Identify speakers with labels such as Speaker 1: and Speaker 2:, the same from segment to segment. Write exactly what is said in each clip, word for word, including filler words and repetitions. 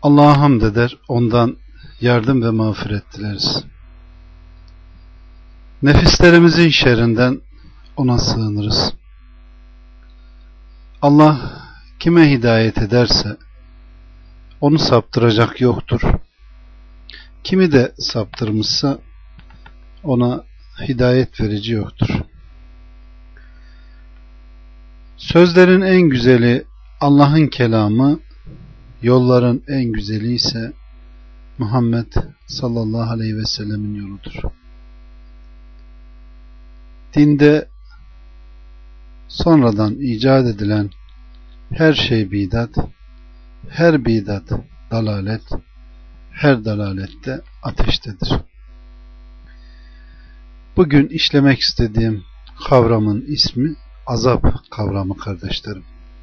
Speaker 1: Allah'a hamd eder, ondan yardım ve mağfiret dileriz. Nefislerimizin şerrinden ona sığınırız. Allah kime hidayet ederse onu saptıracak yoktur. Kimi de saptırmışsa ona hidayet verici yoktur. Sözlerin en güzeli Allah'ın kelamı, yolların en güzeli ise Muhammed sallallahu aleyhi ve sellemin yoludur. Dinde sonradan icat edilen her şey bidat, her bidat dalalet, her dalalette ateştedir. Bugün işlemek istediğim kavramın ismi azap kavramı kardeşlerim.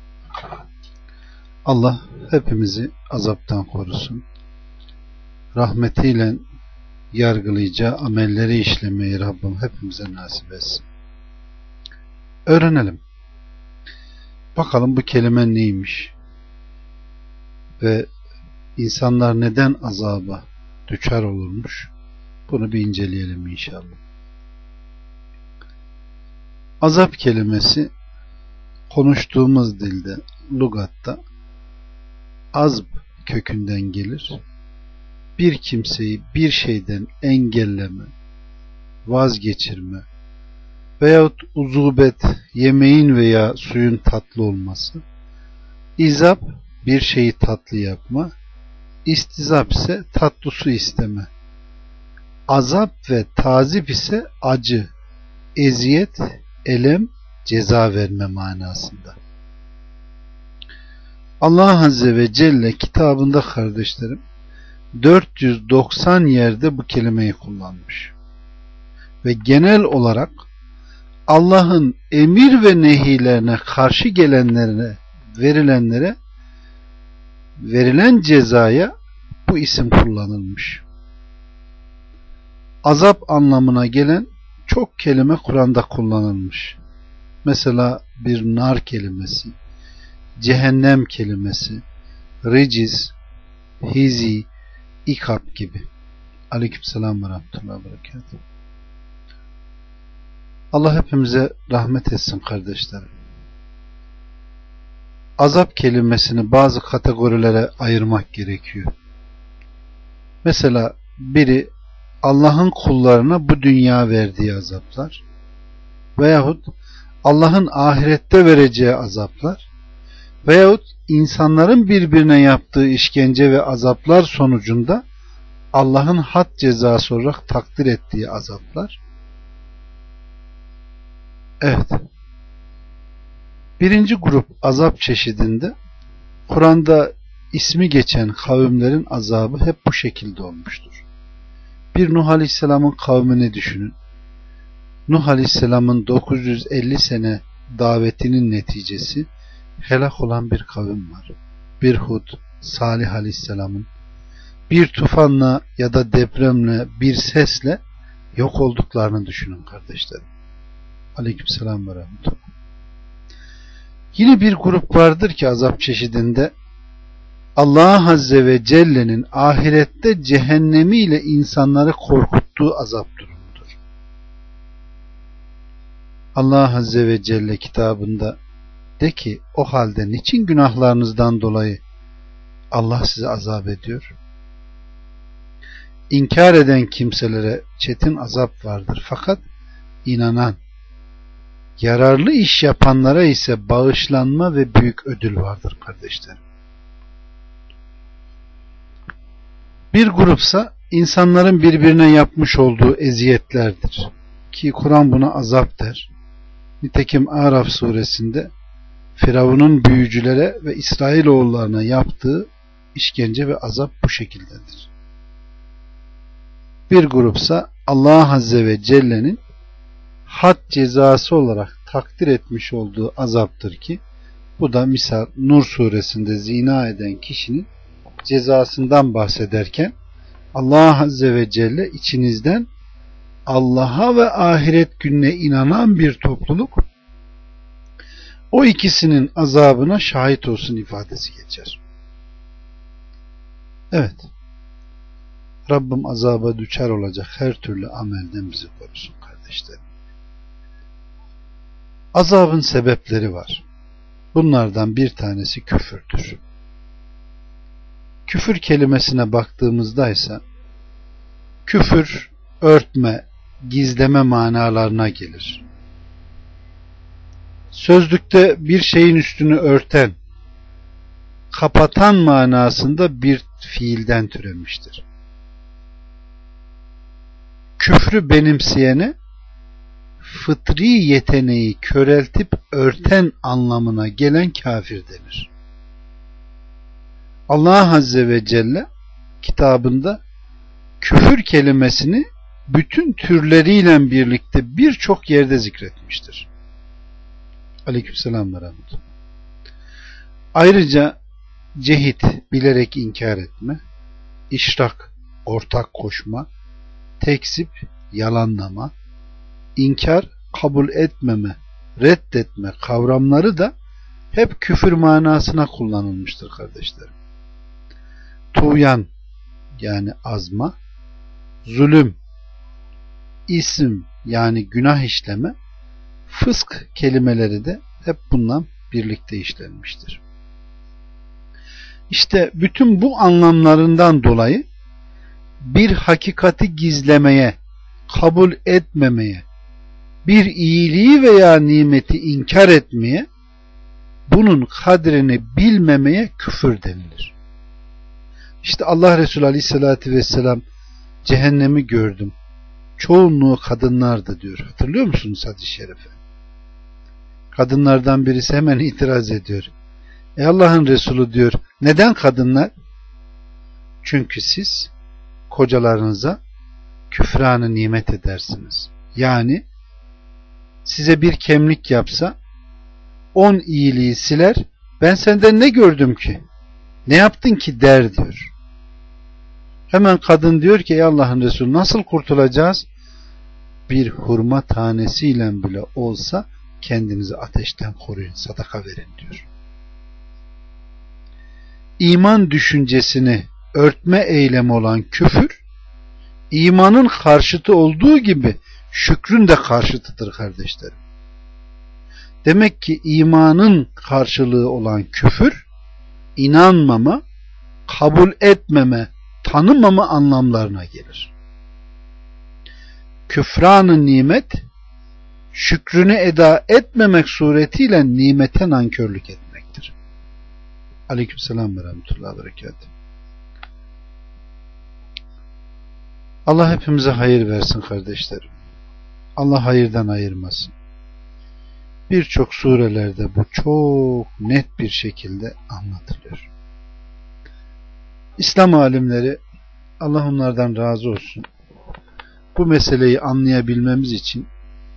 Speaker 1: Allah hepimizi azaptan korusun. Rahmetiyle yargılayacağı amelleri işlemeyi Rabbim hepimize nasip etsin. Öğrenelim. Bakalım bu kelime neymiş? Ve insanlar neden azaba düçar olurmuş? Bunu bir inceleyelim inşallah. Azap kelimesi konuştuğumuz dilde, lugatta azb kökünden gelir. Bir kimseyi bir şeyden engelleme, vazgeçirme veyahut uzubet, yemeğin veya suyun tatlı olması, izap bir şeyi tatlı yapma, istizap ise tatlı su isteme, azap ve tazip ise acı, eziyet, elem, ceza verme manasında. Allah Azze ve Celle kitabında kardeşlerim dört yüz doksan yerde bu kelimeyi kullanmış. Ve genel olarak Allah'ın emir ve nehilerine karşı gelenlerine, verilenlere, verilen cezaya bu isim kullanılmış. Azap anlamına gelen çok kelime Kur'an'da kullanılmış. Mesela bir nar kelimesi, cehennem kelimesi, riciz, hizi, ikab gibi. Aleykümselam ve rahmetullahi ve berekatuhu. Allah hepimize rahmet etsin kardeşlerim. Azap kelimesini bazı kategorilere ayırmak gerekiyor. Mesela biri Allah'ın kullarına bu dünya verdiği azaplar veyahut Allah'ın ahirette vereceği azaplar veyahut insanların birbirine yaptığı işkence ve azaplar sonucunda Allah'ın had cezası olarak takdir ettiği azaplar. Evet. Birinci grup azap çeşidinde Kur'an'da ismi geçen kavimlerin azabı hep bu şekilde olmuştur. Bir Nuh Aleyhisselam'ın kavmini düşünün. Nuh Aleyhisselam'ın dokuz yüz elli sene davetinin neticesi helak olan bir kavim var. Bir Hud, Salih Aleyhisselam'ın bir tufanla ya da depremle, bir sesle yok olduklarını düşünün kardeşlerim. Aleykümselam ve rahmetullah. Yine bir grup vardır ki azap çeşidinde Allah Azze ve Celle'nin ahirette cehennemiyle insanları korkuttuğu azap durumudur. Allah Azze ve Celle kitabında de ki o halde niçin günahlarınızdan dolayı Allah sizi azap ediyor? İnkar eden kimselere çetin azap vardır. Fakat inanan, yararlı iş yapanlara ise bağışlanma ve büyük ödül vardır kardeşlerim. Bir grupsa insanların birbirine yapmış olduğu eziyetlerdir. Ki Kur'an buna azap der. Nitekim Araf suresinde Firavun'un büyücülere ve İsrailoğullarına yaptığı işkence ve azap bu şekildedir. Bir grupsa Allah Azze ve Celle'nin had cezası olarak takdir etmiş olduğu azaptır ki bu da misal Nur suresinde zina eden kişinin cezasından bahsederken Allah Azze ve Celle içinizden Allah'a ve ahiret gününe inanan bir topluluk o ikisinin azabına şahit olsun ifadesi geçer. Evet, Rabbim azaba düçar olacak her türlü amelden bizi korusun kardeşlerim. Azabın sebepleri var. Bunlardan bir tanesi küfürdür. Küfür kelimesine baktığımızda ise küfür örtme, gizleme manalarına gelir. Sözlükte bir şeyin üstünü örten, kapatan manasında bir fiilden türemiştir. Küfrü benimseyene fıtri yeteneği köreltip örten anlamına gelen kafir denir. Allah Azze ve Celle kitabında küfür kelimesini bütün türleriyle birlikte birçok yerde zikretmiştir. Aleykümselam ve rahmetullah. Ayrıca cehit, bilerek inkar etme, işrak, ortak koşma, tekzip, yalanlama, inkar, kabul etmeme, reddetme kavramları da hep küfür manasına kullanılmıştır kardeşlerim. Tuğyan yani azma, zulüm, isim yani günah işleme, fısk kelimeleri de hep bundan birlikte işlenmiştir. İşte bütün bu anlamlarından dolayı bir hakikati gizlemeye, kabul etmemeye, bir iyiliği veya nimeti inkar etmeye, bunun kadrini bilmemeye küfür denilir. İşte Allah Resulü Aleyhisselatü Vesselam cehennemi gördüm, çoğunluğu kadınlardı diyor. Hatırlıyor musunuz hadis-i şerife? Kadınlardan birisi hemen itiraz ediyor. Ey Allah'ın Resulü diyor, neden kadınlar? Çünkü siz kocalarınıza küfranı nimet edersiniz. Yani size bir kemlik yapsa on iyiliği siler, ben senden ne gördüm ki? Ne yaptın ki der diyor. Hemen kadın diyor ki ey Allah'ın Resulü nasıl kurtulacağız? Bir hurma tanesiyle bile olsa kendinizi ateşten koruyun, sadaka verin diyor. İman düşüncesini örtme eylemi olan küfür, imanın karşıtı olduğu gibi şükrün de karşıtıdır kardeşlerim. Demek ki imanın karşılığı olan küfür, inanmama, kabul etmeme, tanımama anlamlarına gelir. Küfran-ı nimet, şükrünü eda etmemek suretiyle nimete nankörlük etmektir. Aleykümselam ve rahmetullahi ve berekatuhu. Allah hepimize hayır versin kardeşlerim. Allah hayırdan ayırmasın. Birçok surelerde bu çok net bir şekilde anlatılıyor. İslam alimleri, Allah onlardan razı olsun, bu meseleyi anlayabilmemiz için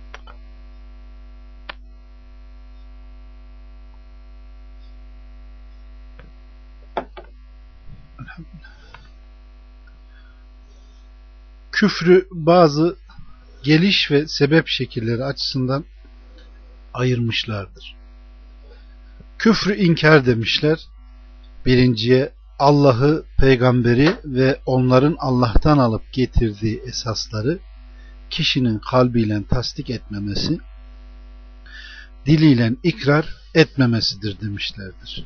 Speaker 1: küfrü bazı geliş ve sebep şekilleri açısından ayırmışlardır. Küfrü inkar demişler. Birinciye Allah'ı, peygamberi ve onların Allah'tan alıp getirdiği esasları kişinin kalbiyle tasdik etmemesi, diliyle ikrar etmemesidir demişlerdir.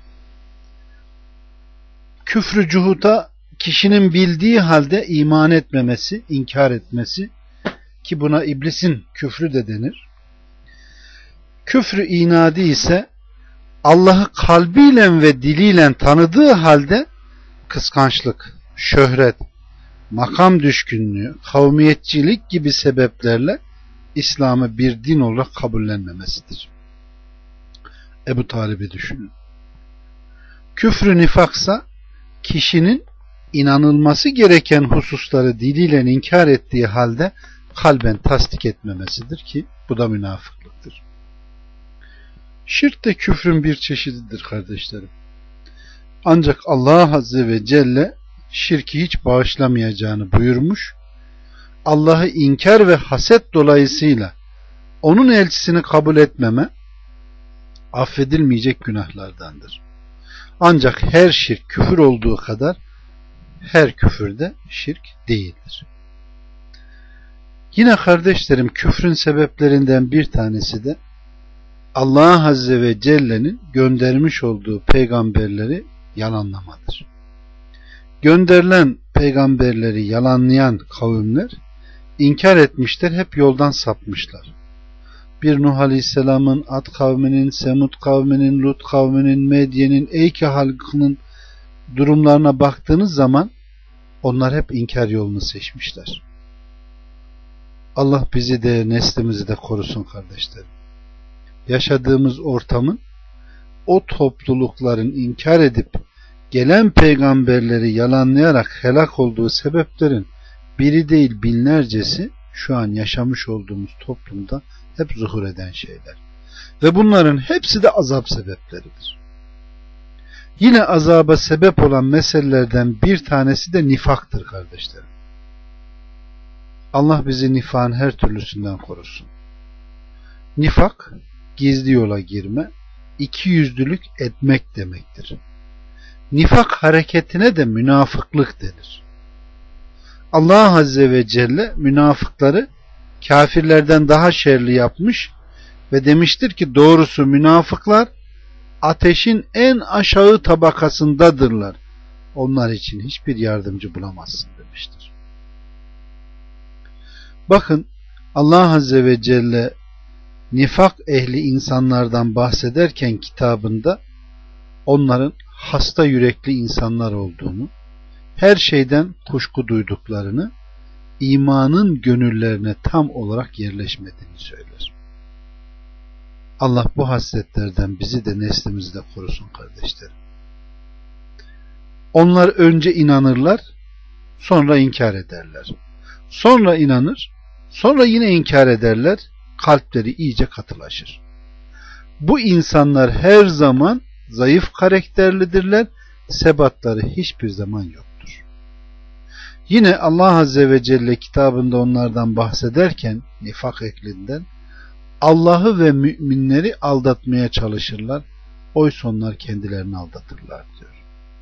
Speaker 1: Küfrü cuhuta kişinin bildiği halde iman etmemesi, inkar etmesi, ki buna iblisin küfrü de denir. Küfrü inadi ise Allah'ı kalbiyle ve diliyle tanıdığı halde kıskançlık, şöhret, makam düşkünlüğü, kavmiyetçilik gibi sebeplerle İslam'ı bir din olarak kabullenmemesidir. Ebu Talib'i düşünün. Küfrü nifaksa kişinin inanılması gereken hususları diliyle inkar ettiği halde kalben tasdik etmemesidir ki bu da münafıklıktır. Şirk de küfrün bir çeşididir kardeşlerim. Ancak Allah Azze ve Celle şirki hiç bağışlamayacağını buyurmuş. Allah'ı inkar ve haset dolayısıyla onun elçisini kabul etmeme affedilmeyecek günahlardandır. Ancak her şirk küfür olduğu kadar her küfürde şirk değildir. Yine kardeşlerim, küfrün sebeplerinden bir tanesi de Allah Azze ve Celle'nin göndermiş olduğu peygamberleri yalanlamadır. Gönderilen peygamberleri yalanlayan kavimler inkar etmişler, hep yoldan sapmışlar. Bir Nuh Aleyhisselam'ın, Ad kavminin, Semud kavminin, Lut kavminin, Medyen'in, Eyke halkının durumlarına baktığınız zaman onlar hep inkar yolunu seçmişler. Allah bizi de neslimizi de korusun kardeşlerim. Yaşadığımız ortamın o toplulukların inkar edip gelen peygamberleri yalanlayarak helak olduğu sebeplerin biri değil binlercesi şu an yaşamış olduğumuz toplumda hep zuhur eden şeyler. Ve bunların hepsi de azap sebepleridir. Yine azaba sebep olan meselelerden bir tanesi de nifaktır kardeşlerim. Allah bizi nifakın her türlüsünden korusun. Nifak, gizli yola girme, ikiyüzlülük etmek demektir. Nifak hareketine de münafıklık denir. Allah Azze ve Celle münafıkları kafirlerden daha şerli yapmış ve demiştir ki doğrusu münafıklar ateşin en aşağı tabakasındadırlar. Onlar için hiçbir yardımcı bulamazsın demiştir. Bakın Allah Azze ve Celle nifak ehli insanlardan bahsederken kitabında onların hasta yürekli insanlar olduğunu, her şeyden kuşku duyduklarını, imanın gönüllerine tam olarak yerleşmediğini söyler. Allah bu hasletlerden bizi de neslimizi de korusun kardeşlerim. Onlar önce inanırlar, sonra inkar ederler. Sonra inanır, sonra yine inkar ederler, kalpleri iyice katılaşır. Bu insanlar her zaman zayıf karakterlidirler, sebatları hiçbir zaman yoktur. Yine Allah Azze ve Celle kitabında onlardan bahsederken nifak ehlinden Allah'ı ve müminleri aldatmaya çalışırlar, oysa onlar kendilerini aldatırlar diyor.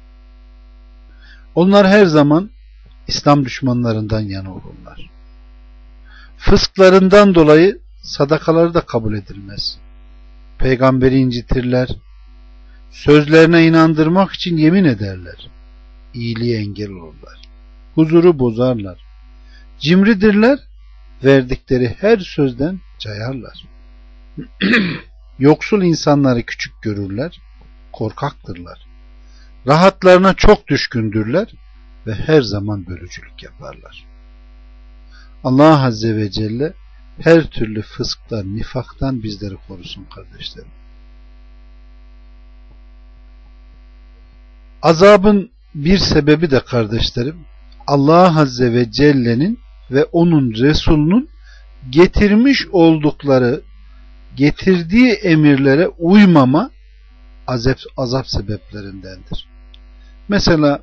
Speaker 1: Onlar her zaman İslam düşmanlarından yana olurlar. Fısklarından dolayı sadakaları da kabul edilmez. Peygamberi incitirler, sözlerine inandırmak için yemin ederler, iyiliğe engel olurlar, huzuru bozarlar, cimridirler, verdikleri her sözden cayarlar. Yoksul insanları küçük görürler, korkaktırlar. Rahatlarına çok düşkündürler ve her zaman bölücülük yaparlar. Allah Azze ve Celle her türlü fısktan, nifaktan bizleri korusun kardeşlerim. Azabın bir sebebi de kardeşlerim, Allah Azze ve Celle'nin ve onun Resulünün getirmiş oldukları, getirdiği emirlere uymama azap, azap sebeplerindendir. Mesela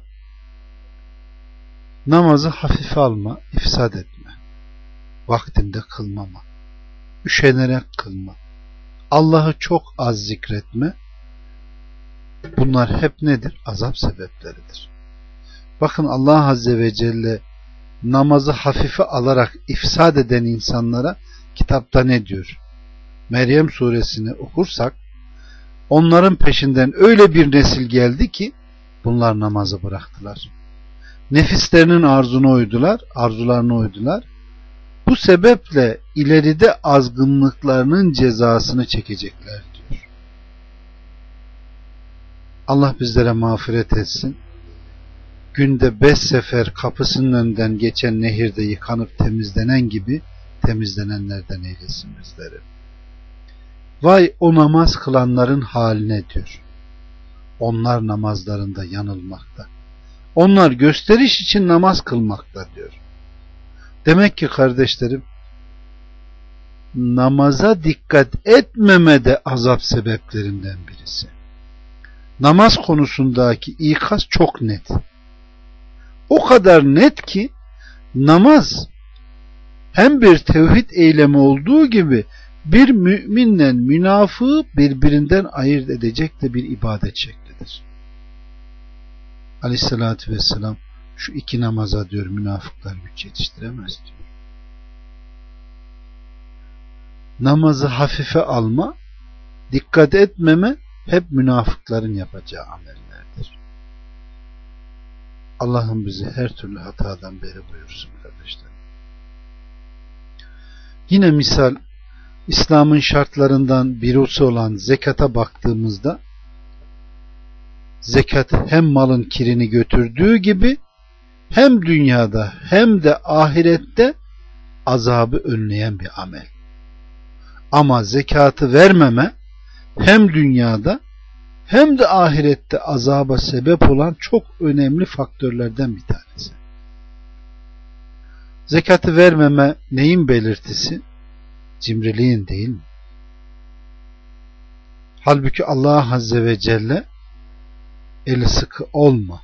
Speaker 1: namazı hafife alma, ifsad etme, vaktinde kılmama, üşenerek kılma, Allah'ı çok az zikretme, bunlar hep nedir? Azap sebepleridir. Bakın Allah Azze ve Celle namazı hafife alarak ifsad eden insanlara kitapta ne diyor? Meryem suresini okursak onların peşinden öyle bir nesil geldi ki bunlar namazı bıraktılar. Nefislerinin arzuna uydular, arzularına uydular. Bu sebeple ileride azgınlıklarının cezasını çekecekler diyor. Allah bizlere mağfiret etsin. Günde beş sefer kapısının önünden geçen nehirde yıkanıp temizlenen gibi temizlenenlerden eylesin bizleri. Vay o namaz kılanların haline diyor. Onlar namazlarında yanılmakta. Onlar gösteriş için namaz kılmakta diyor. Demek ki kardeşlerim, namaza dikkat etmeme de azap sebeplerinden birisi. Namaz konusundaki ikaz çok net. O kadar net ki namaz hem bir tevhid eylemi olduğu gibi bir müminle münafığı birbirinden ayırt edecek de bir ibadet şeklidir. Aleyhissalatü vesselam şu iki namaza diyor münafıklar güç yetiştiremez diyor. Namazı hafife alma, dikkat etmeme hep münafıkların yapacağı amellerdir. Allah'ım bizi her türlü hatadan beri buyursun kardeşlerim. Yine misal İslam'ın şartlarından birisi olan zekata baktığımızda zekat hem malın kirini götürdüğü gibi hem dünyada hem de ahirette azabı önleyen bir amel. Ama zekatı vermeme hem dünyada hem de ahirette azaba sebep olan çok önemli faktörlerden bir tanesi. Zekatı vermeme neyin belirtisi? Cimriliğin değil mi? Halbuki Allah Azze ve Celle eli sıkı olma,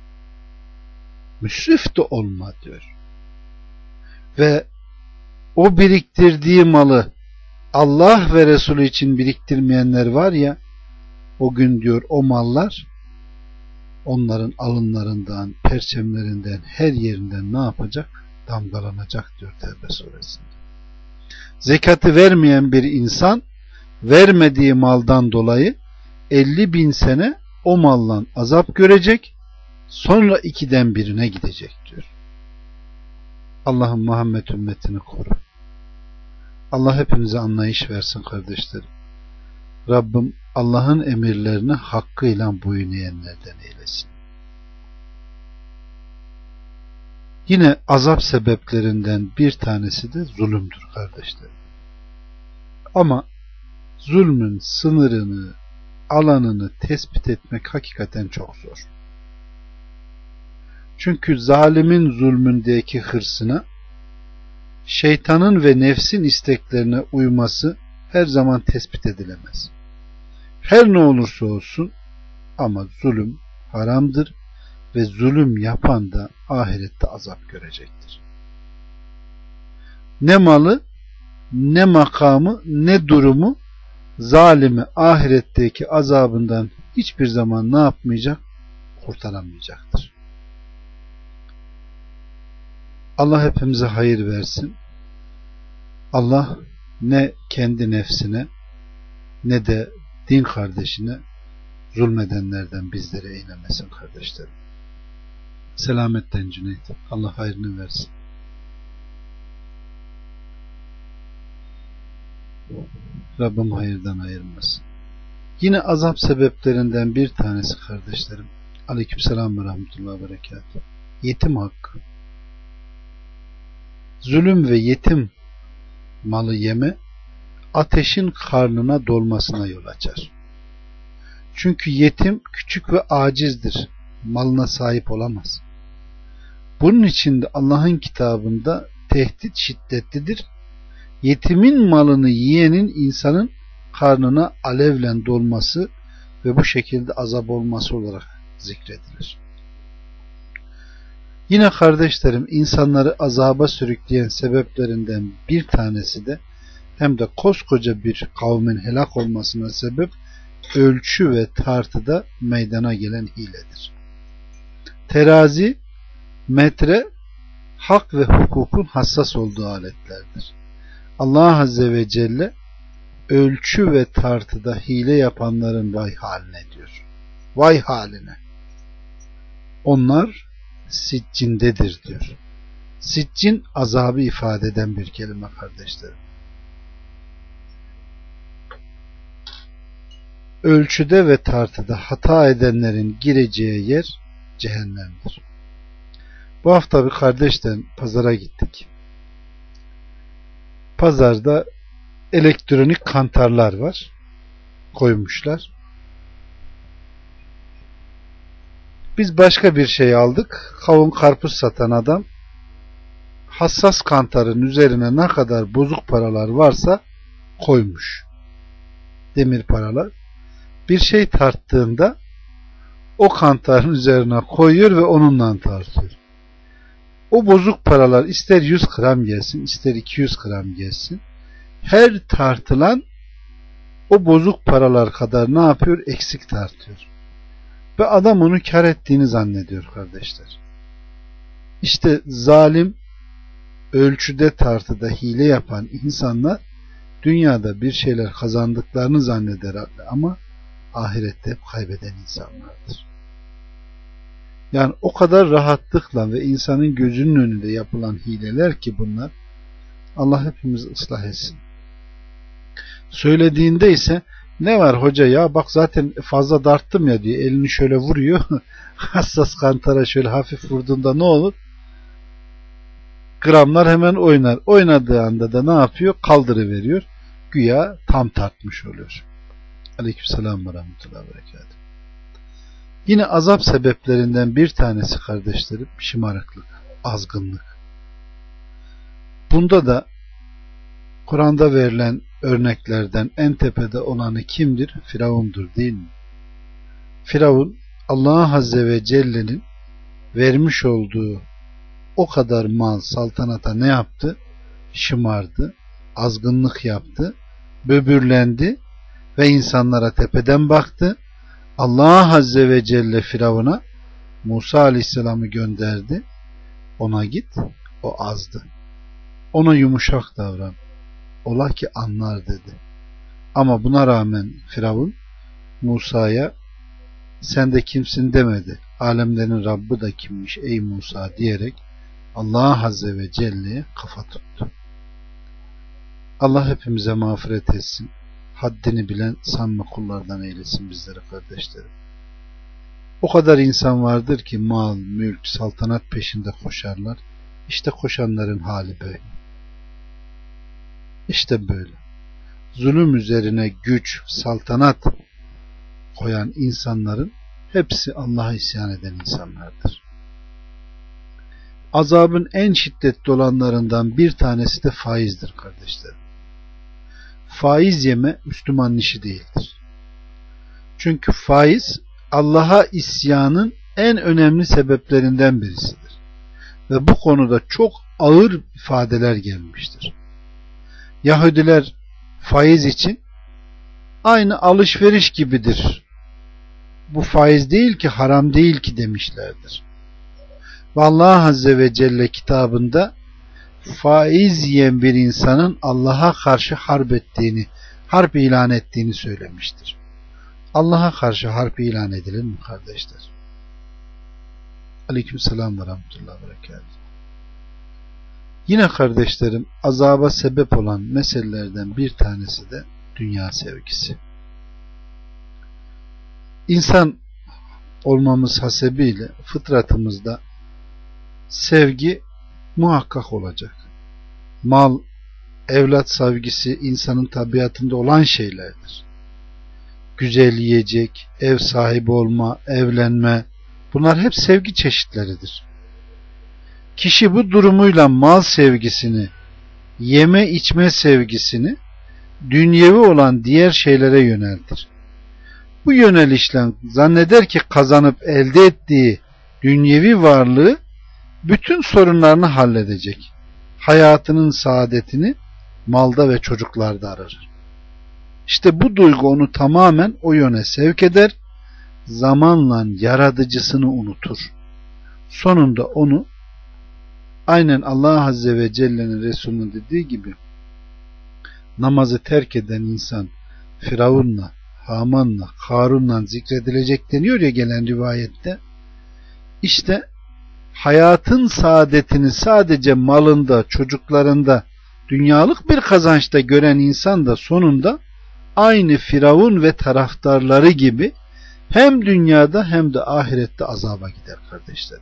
Speaker 1: müsrif de olma diyor. Ve o biriktirdiği malı Allah ve Resulü için biriktirmeyenler var ya, o gün diyor o mallar onların alınlarından, perçemlerinden, her yerinden ne yapacak? Damgalanacak diyor Tevbe suresinde. Zekatı vermeyen bir insan vermediği maldan dolayı elli bin sene o mallan azap görecek, sonra ikiden birine gidecek diyor. Allah'ım Muhammed ümmetini koru. Allah hepimize anlayış versin kardeşlerim. Rabbim Allah'ın emirlerine hakkıyla boyun eğenlerden eylesin. Yine azap sebeplerinden bir tanesi de zulümdür kardeşlerim. Ama zulmün sınırını, alanını tespit etmek hakikaten çok zor. Çünkü zalimin zulmündeki hırsına, şeytanın ve nefsin isteklerine uyması her zaman tespit edilemez. Her ne olursa olsun ama zulüm haramdır ve zulüm yapan da ahirette azap görecektir. Ne malı, ne makamı, ne durumu zalimi ahiretteki azabından hiçbir zaman ne yapmayacak? Kurtaramayacaktır. Allah hepimize hayır versin. Allah ne kendi nefsine ne de din kardeşine zulmedenlerden bizleri eylemesin kardeşlerim. Selametten Cüneyt. Allah hayrını versin. Rabbim hayırdan ayırmasın. Yine azap sebeplerinden bir tanesi kardeşlerim. Aleykümselam ve rahmetullahi ve berekatuhu. Yetim hakkı. Zulüm ve yetim malı yeme ateşin karnına dolmasına yol açar. Çünkü yetim küçük ve acizdir. Malına sahip olamaz. Bunun için de Allah'ın kitabında tehdit şiddetlidir. Yetimin malını yiyenin insanın karnına alevle dolması ve bu şekilde azap olması olarak zikredilir. Yine kardeşlerim, insanları azaba sürükleyen sebeplerinden bir tanesi de hem de koskoca bir kavmin helak olmasına sebep ölçü ve tartıda meydana gelen hiledir. Terazi, metre, hak ve hukukun hassas olduğu aletlerdir. Allah Azze ve Celle ölçü ve tartıda hile yapanların vay haline diyor. Vay haline. Onlar siccindedir diyor. Siccin azabı ifade eden bir kelime kardeşlerim. Ölçüde ve tartıda hata edenlerin gireceği yer cehennemdir. Bu hafta bir kardeşten pazara gittik. Pazarda elektronik kantarlar var. Koymuşlar. Biz başka bir şey aldık. Kavun karpuz satan adam hassas kantarın üzerine ne kadar bozuk paralar varsa koymuş. Demir paralar. Bir şey tarttığında o kantarın üzerine koyuyor ve onunla tartıyor. O bozuk paralar ister yüz gram gelsin, ister iki yüz gram gelsin. Her tartılan o bozuk paralar kadar ne yapıyor? Eksik tartıyor. Ve adam onu kar ettiğini zannediyor kardeşler. İşte zalim, ölçüde tartıda hile yapan insanlar dünyada bir şeyler kazandıklarını zanneder ama ahirette hep kaybeden insanlardır. Yani o kadar rahatlıkla ve insanın gözünün önünde yapılan hileler ki bunlar, Allah hepimizi ıslah etsin. Söylediğinde ise ne var hoca ya, bak zaten fazla darttım ya diye elini şöyle vuruyor. Hassas kantara şöyle hafif vurduğunda ne olur? Gramlar hemen oynar. Oynadığı anda da ne yapıyor? Kaldırıveriyor. Güya tam tartmış oluyor. Aleykümselam ve rahmetullahi ve berekatuhu. Yine azap sebeplerinden bir tanesi kardeşlerim, şımarıklık, azgınlık. Bunda da Kur'an'da verilen örneklerden en tepede olanı kimdir? Firavundur, değil mi? Firavun, Allah Azze ve Celle'nin vermiş olduğu o kadar mal, saltanata ne yaptı? Şımardı, azgınlık yaptı, böbürlendi ve insanlara tepeden baktı. Allah Azze ve Celle Firavun'a Musa Aleyhisselam'ı gönderdi. Ona git, o azdı. Ona yumuşak davran. Ola ki anlar dedi. Ama buna rağmen Firavun Musa'ya sen de kimsin demedi. Alemlerin Rabbi da kimmiş ey Musa diyerek Allah Azze ve Celle'ye kafa tuttu. Allah hepimize mağfiret etsin. Haddini bilen samimi kullardan eylesin bizleri kardeşlerim. O kadar insan vardır ki mal, mülk, saltanat peşinde koşarlar. İşte koşanların hali böyle. İşte böyle. Zulüm üzerine güç, saltanat koyan insanların hepsi Allah'a isyan eden insanlardır. Azabın en şiddetli olanlarından bir tanesi de faizdir kardeşlerim. Faiz yeme Müslümanın işi değildir. Çünkü faiz Allah'a isyanın en önemli sebeplerinden birisidir. Ve bu konuda çok ağır ifadeler gelmiştir. Yahudiler faiz için aynı alışveriş gibidir. Bu faiz değil ki, haram değil ki demişlerdir. Ve Allah Azze ve Celle kitabında faiz yiyen bir insanın Allah'a karşı harp ettiğini, harp ilan ettiğini söylemiştir. Allah'a karşı harp ilan edilir mi kardeşler? Aleykümselam ve rahmetullahi ve berekatuhu. Yine kardeşlerim, azaba sebep olan meselelerden bir tanesi de dünya sevgisi. İnsan olmamız hasebiyle fıtratımızda sevgi muhakkak olacak. Mal, evlat sevgisi insanın tabiatında olan şeylerdir. Güzel yiyecek, ev sahibi olma, evlenme, bunlar hep sevgi çeşitleridir. Kişi bu durumuyla mal sevgisini, yeme içme sevgisini dünyevi olan diğer şeylere yöneltir. Bu yönelişle zanneder ki kazanıp elde ettiği dünyevi varlığı bütün sorunlarını halledecek. Hayatının saadetini malda ve çocuklarda arar. İşte bu duygu onu tamamen o yöne sevk eder, zamanla yaratıcısını unutur. Sonunda onu aynen Allah Azze ve Celle'nin Resulü'nün dediği gibi namazı terk eden insan Firavun'la, Haman'la, Karun'la zikredilecek deniyor ya gelen rivayette. İşte hayatın saadetini sadece malında, çocuklarında, dünyalık bir kazançta gören insan da sonunda aynı Firavun ve taraftarları gibi hem dünyada hem de ahirette azaba gider kardeşlerim.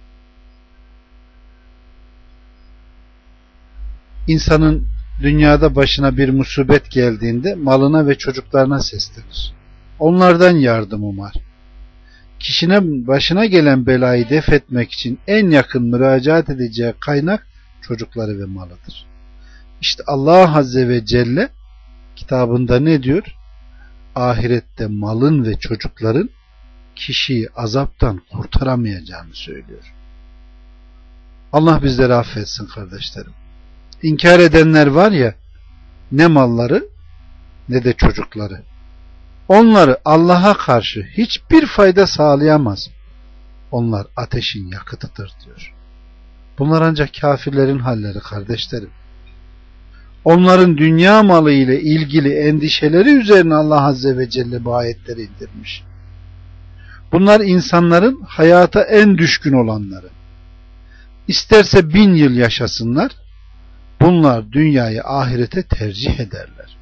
Speaker 1: İnsanın dünyada başına bir musibet geldiğinde malına ve çocuklarına seslenir. Onlardan yardım umar. Kişinin başına gelen belayı def etmek için en yakın müracaat edeceği kaynak çocukları ve malıdır. İşte Allah Azze ve Celle kitabında ne diyor? Ahirette malın ve çocukların kişiyi azaptan kurtaramayacağını söylüyor. Allah bizleri affetsin kardeşlerim. İnkar edenler var ya, ne malları ne de çocukları. Onları Allah'a karşı hiçbir fayda sağlayamaz. Onlar ateşin yakıtıdır diyor. Bunlar ancak kafirlerin halleri kardeşlerim. Onların dünya malı ile ilgili endişeleri üzerine Allah Azze ve Celle bu ayetleri indirmiş. Bunlar insanların hayata en düşkün olanları. İsterse bin yıl yaşasınlar, bunlar dünyayı ahirete tercih ederler.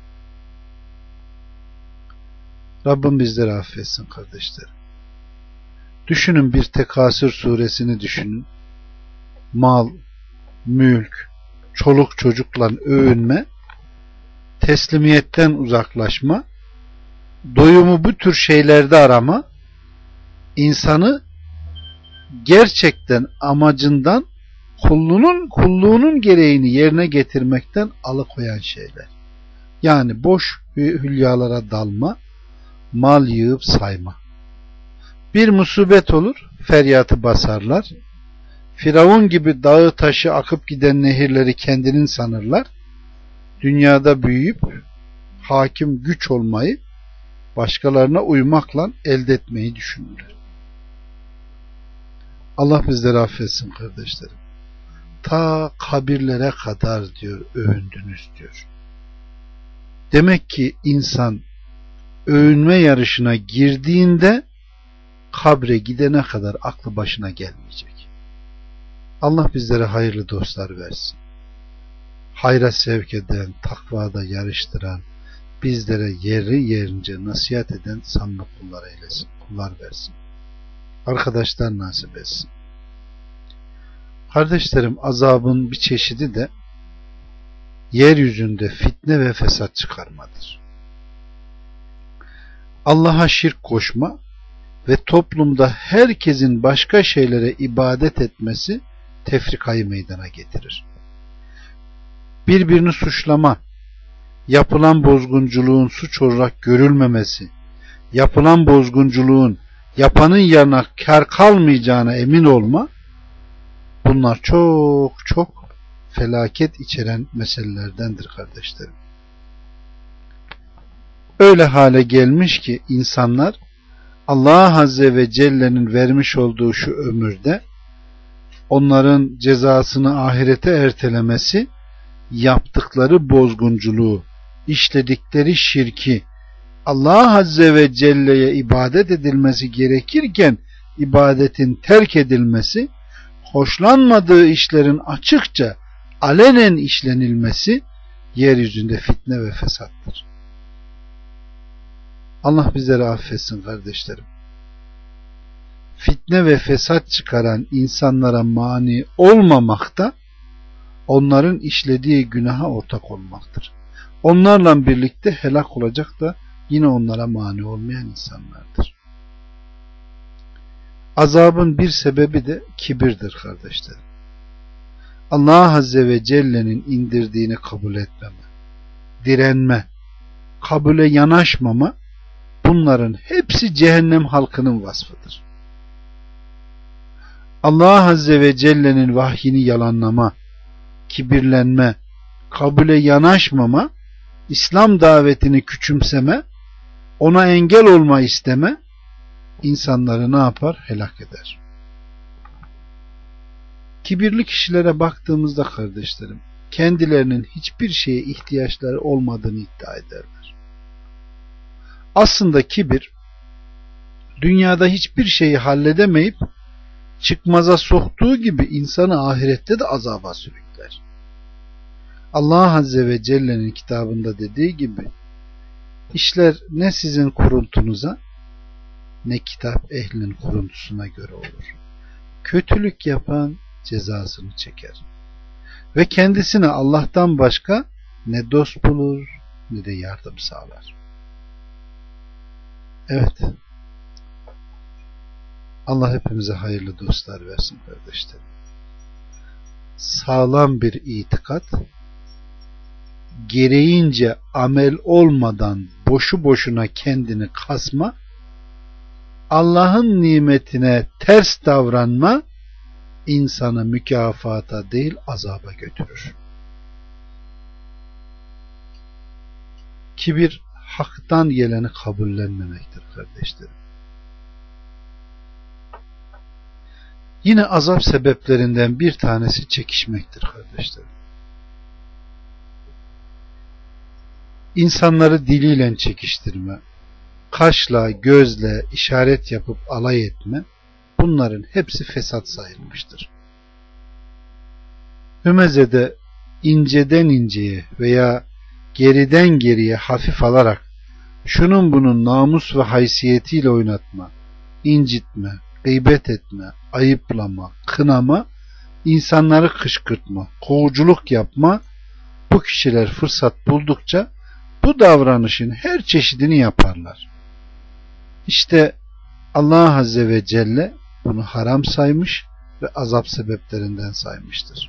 Speaker 1: Rabbim bizleri affetsin kardeşlerim. Düşünün, bir Tekasür suresini düşünün. Mal, mülk, çoluk çocukla övünme, teslimiyetten uzaklaşma, doyumu bu tür şeylerde arama, insanı gerçekten amacından, kulluğunun, kulluğunun gereğini yerine getirmekten alıkoyan şeyler. Yani boş hülyalara dalma, mal yığıp sayma. Bir musibet olur, feryatı basarlar. Firavun gibi dağı taşı akıp giden nehirleri kendinin sanırlar. Dünyada büyüyüp hakim güç olmayı, başkalarına uymakla elde etmeyi düşünürler. Allah bizleri affetsin kardeşlerim. Ta kabirlere kadar diyor övündünüz diyor. Demek ki insan övünme yarışına girdiğinde kabre gidene kadar aklı başına gelmeyecek. Allah bizlere hayırlı dostlar versin. Hayra sevk eden, takvada yarıştıran, bizlere yeri yerince nasihat eden samimi kullar eylesin, kullar versin. Arkadaşlar nasip etsin. Kardeşlerim, azabın bir çeşidi de yeryüzünde fitne ve fesat çıkarmadır. Allah'a şirk koşma ve toplumda herkesin başka şeylere ibadet etmesi tefrikayı meydana getirir. Birbirini suçlama, yapılan bozgunculuğun suç olarak görülmemesi, yapılan bozgunculuğun yapanın yanına kar kalmayacağına emin olma, bunlar çok çok felaket içeren meselelerdendir kardeşlerim. Öyle hale gelmiş ki insanlar Allah Azze ve Celle'nin vermiş olduğu şu ömürde onların cezasını ahirete ertelemesi, yaptıkları bozgunculuğu, işledikleri şirki, Allah Azze ve Celle'ye ibadet edilmesi gerekirken ibadetin terk edilmesi, hoşlanmadığı işlerin açıkça alenen işlenilmesi yeryüzünde fitne ve fesattır. Allah bizleri affetsin kardeşlerim. Fitne ve fesat çıkaran insanlara mani olmamak da onların işlediği günaha ortak olmaktır. Onlarla birlikte helak olacak da yine onlara mani olmayan insanlardır. Azabın bir sebebi de kibirdir kardeşlerim. Allah Azze ve Celle'nin indirdiğini kabul etmeme, direnme, kabule yanaşmama, bunların hepsi cehennem halkının vasfıdır. Allah Azze ve Celle'nin vahyini yalanlama, kibirlenme, kabule yanaşmama, İslam davetini küçümseme, ona engel olma isteme, insanları ne yapar? Helak eder. Kibirli kişilere baktığımızda kardeşlerim, kendilerinin hiçbir şeye ihtiyaçları olmadığını iddia ederler. Aslında kibir, dünyada hiçbir şeyi halledemeyip çıkmaza soktuğu gibi insanı ahirette de azaba sürükler. Allah Azze ve Celle'nin kitabında dediği gibi, işler ne sizin kuruntunuza ne kitap ehlinin kuruntusuna göre olur. Kötülük yapan cezasını çeker. Ve kendisine Allah'tan başka ne dost bulur ne de yardım sağlar. Evet. Allah hepimize hayırlı dostlar versin kardeşlerim. Sağlam bir itikat, gereğince amel olmadan boşu boşuna kendini kasma, Allah'ın nimetine ters davranma, insanı mükafata değil azaba götürür. Kibir, haktan geleni kabullenmemektir kardeşlerim. Yine azap sebeplerinden bir tanesi çekişmektir kardeşlerim. İnsanları diliyle çekiştirme, kaşla, gözle işaret yapıp alay etme, bunların hepsi fesat sayılmıştır. Hümeze'de inceden inceye veya geriden geriye hafif alarak şunun bunun namus ve haysiyetiyle oynatma, incitme, gıybet etme, ayıplama, kınama, insanları kışkırtma, kovuculuk yapma, bu kişiler fırsat buldukça bu davranışın her çeşidini yaparlar. İşte Allah Azze ve Celle bunu haram saymış ve azap sebeplerinden saymıştır.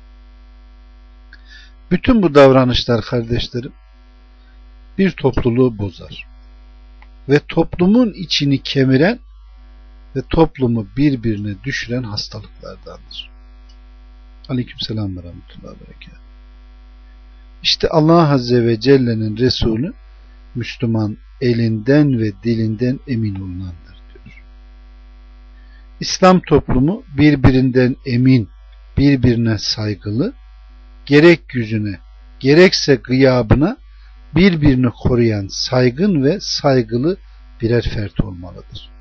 Speaker 1: Bütün bu davranışlar kardeşlerim bir topluluğu bozar ve toplumun içini kemiren ve toplumu birbirine düşüren hastalıklardandır. Aleykümselam ve rahmetullahi ve berekatuhu. İşte Allah Azze ve Celle'nin Resulü Müslüman elinden ve dilinden emin olunandır diyor. İslam toplumu birbirinden emin, birbirine saygılı, gerek yüzüne, gerekse gıyabına birbirini koruyan saygın ve saygılı birer fert olmalıdır.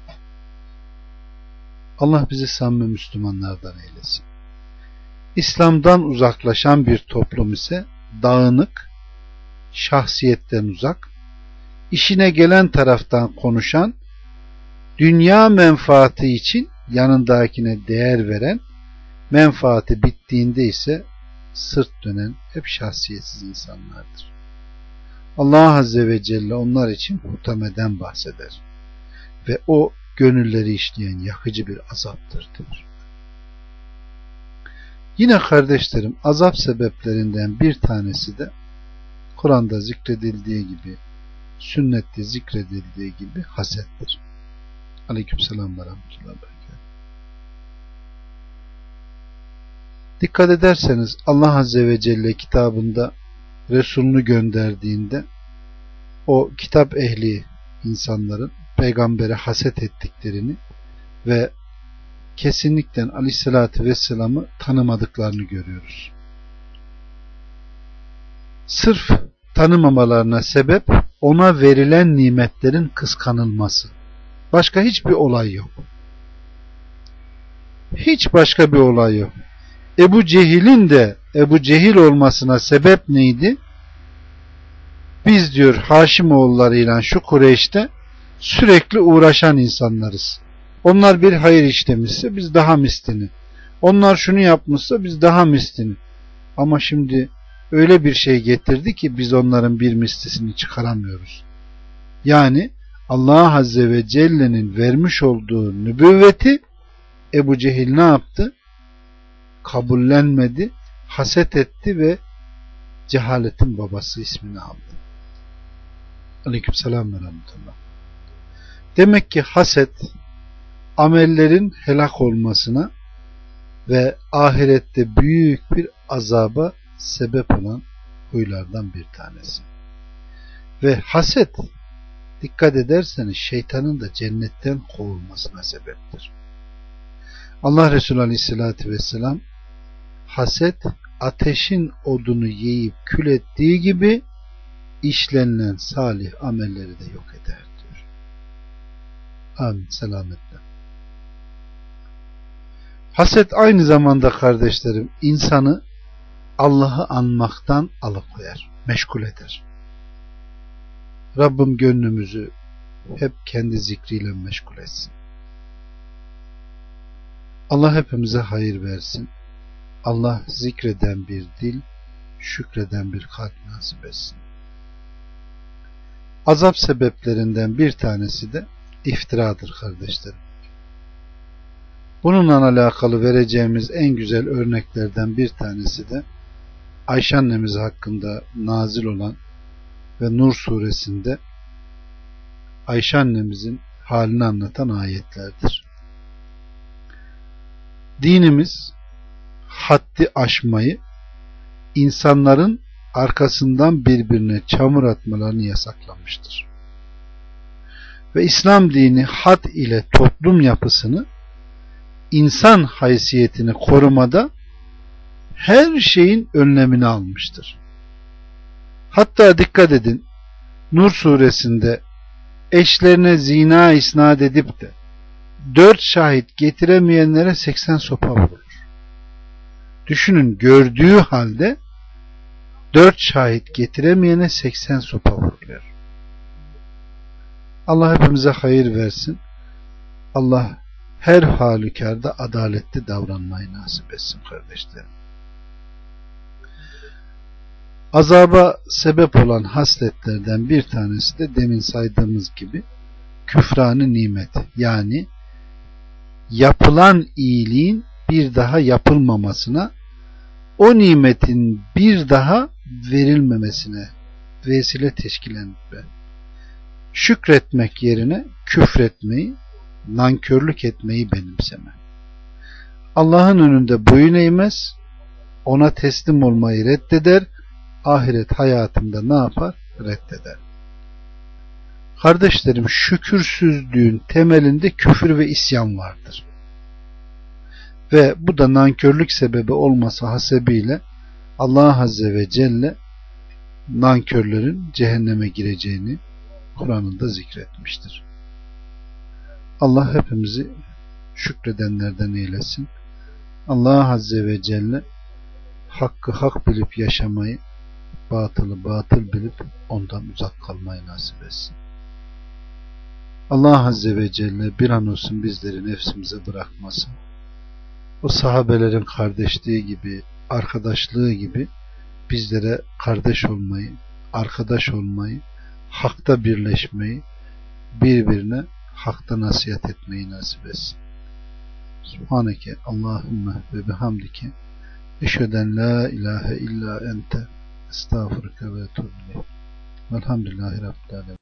Speaker 1: Allah bizi samimi Müslümanlardan eylesin. İslam'dan uzaklaşan bir toplum ise dağınık, şahsiyetten uzak, işine gelen taraftan konuşan, dünya menfaati için yanındakine değer veren, menfaati bittiğinde ise sırt dönen hep şahsiyetsiz insanlardır. Allah Azze ve Celle onlar için hutameden bahseder ve o gönülleri işleyen yakıcı bir azaptır diyor. Yine kardeşlerim azap sebeplerinden bir tanesi de Kur'an'da zikredildiği gibi, sünnette zikredildiği gibi hasettir. Aleykümselam ve rahmetullahi ve berekatuhu. Dikkat ederseniz Allah Azze ve Celle kitabında Resulünü gönderdiğinde o kitap ehli insanların peygambere haset ettiklerini ve kesinlikle Aleyhisselatü Vesselam'ı tanımadıklarını görüyoruz. Sırf tanımamalarına sebep ona verilen nimetlerin kıskanılması. Başka hiçbir olay yok. Hiç başka bir olay yok. Ebu Cehil'in de Ebu Cehil olmasına sebep neydi? Biz diyor Haşimoğullarıyla şu Kureyş'te sürekli uğraşan insanlarız. Onlar bir hayır işlemişse biz daha mislini. Onlar şunu yapmışsa biz daha mislini. Ama şimdi öyle bir şey getirdi ki biz onların bir mislisini çıkaramıyoruz. Yani Allah Azze ve Celle'nin vermiş olduğu nübüvveti Ebu Cehil ne yaptı? Kabullenmedi, haset etti ve cehaletin babası ismini aldı. Aleykümselam ve rahmetullah. Demek ki haset amellerin helak olmasına ve ahirette büyük bir azaba sebep olan huylardan bir tanesi. Ve haset, dikkat ederseniz şeytanın da cennetten kovulmasına sebeptir. Allah Resulü Aleyhisselatü Vesselam haset ateşin odunu yiyip kül ettiği gibi işlenilen salih amelleri de yok eder diyor. Amin. Selametle. Haset aynı zamanda kardeşlerim insanı Allah'ı anmaktan alıkoyar, meşgul eder. Rabbim gönlümüzü hep kendi zikriyle meşgul etsin. Allah hepimize hayır versin. Allah zikreden bir dil, şükreden bir kalp nasip etsin. Azap sebeplerinden bir tanesi de iftiradır kardeşlerim. Bununla alakalı vereceğimiz en güzel örneklerden bir tanesi de Ayşe annemiz hakkında nazil olan ve Nur suresinde Ayşe annemizin halini anlatan ayetlerdir. Dinimiz haddi aşmayı, insanların arkasından birbirine çamur atmalarını yasaklamıştır. Ve İslam dini had ile toplum yapısını insan haysiyetini korumada her şeyin önlemini almıştır. Hatta dikkat edin, Nur suresinde eşlerine zina isnat edip de dört şahit getiremeyenlere seksen sopa vurulur. Düşünün, gördüğü halde dört şahit getiremeyene seksen sopa vuruluyor. Allah hepimize hayır versin. Allah her halükarda adaletli davranmayı nasip etsin kardeşlerim. Azaba sebep olan hasletlerden bir tanesi de demin saydığımız gibi küfranı nimet, yani yapılan iyiliğin bir daha yapılmamasına, o nimetin bir daha verilmemesine vesile teşkil etme. Şükretmek yerine küfretmeyi, nankörlük etmeyi benimseme. Allah'ın önünde boyun eğmez, ona teslim olmayı reddeder, ahiret hayatında ne yapar? Reddeder. Kardeşlerim, şükürsüzlüğün temelinde küfür ve isyan vardır. Ve bu da nankörlük sebebi olması hasebiyle Allah Azze ve Celle nankörlerin cehenneme gireceğini Kur'an'ında zikretmiştir. Allah hepimizi şükredenlerden eylesin. Allah Azze ve Celle hakkı hak bilip yaşamayı, batılı batıl bilip ondan uzak kalmayı nasip etsin. Allah Azze ve Celle bir an olsun bizleri nefsimize bırakmasın. O sahabelerin kardeşliği gibi, arkadaşlığı gibi bizlere kardeş olmayı, arkadaş olmayı, hakta birleşmeyi, birbirine hakta nasihat etmeyi nasip etsin. Subhaneke Allahümme ve bihamdike eşheden la ilahe illa ente estağfurüke ve etûbü ileyk. Velhamdülillahi Rabbil alemin.